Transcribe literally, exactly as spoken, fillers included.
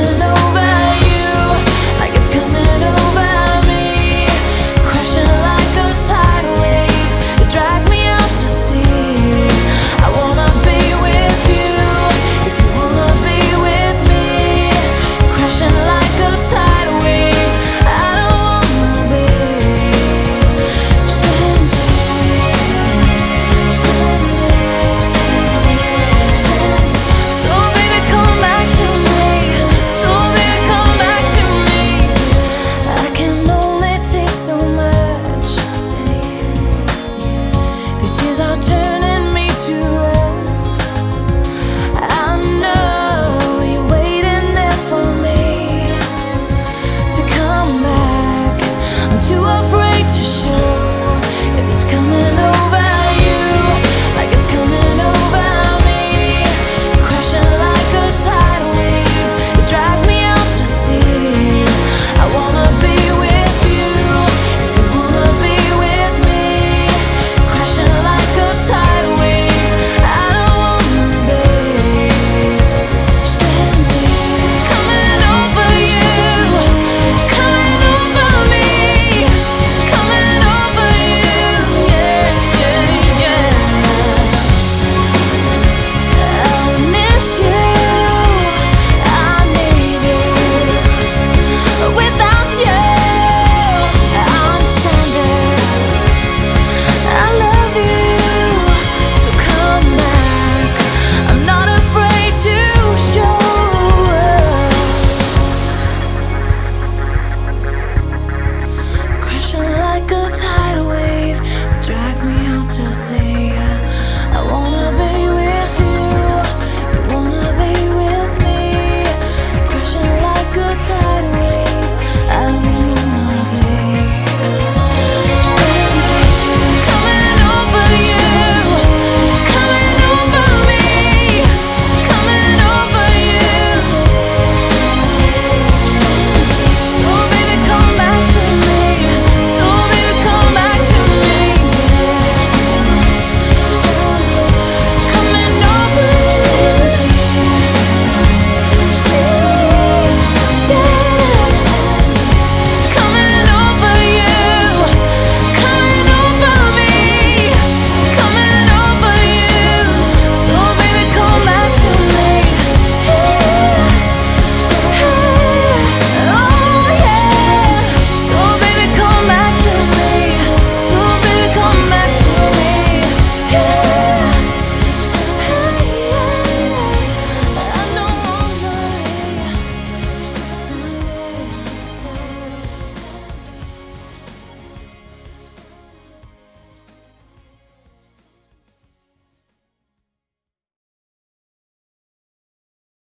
coming over you, like it's coming over me, crashing like a tidal wave. It drags me out to sea. I wanna be with you, if you wanna be with me, crashing like a tidal wave. I don't wanna be stranded, stranded, stranded. So baby, come back to me. So baby, come back to me. I can only take so much. These tears are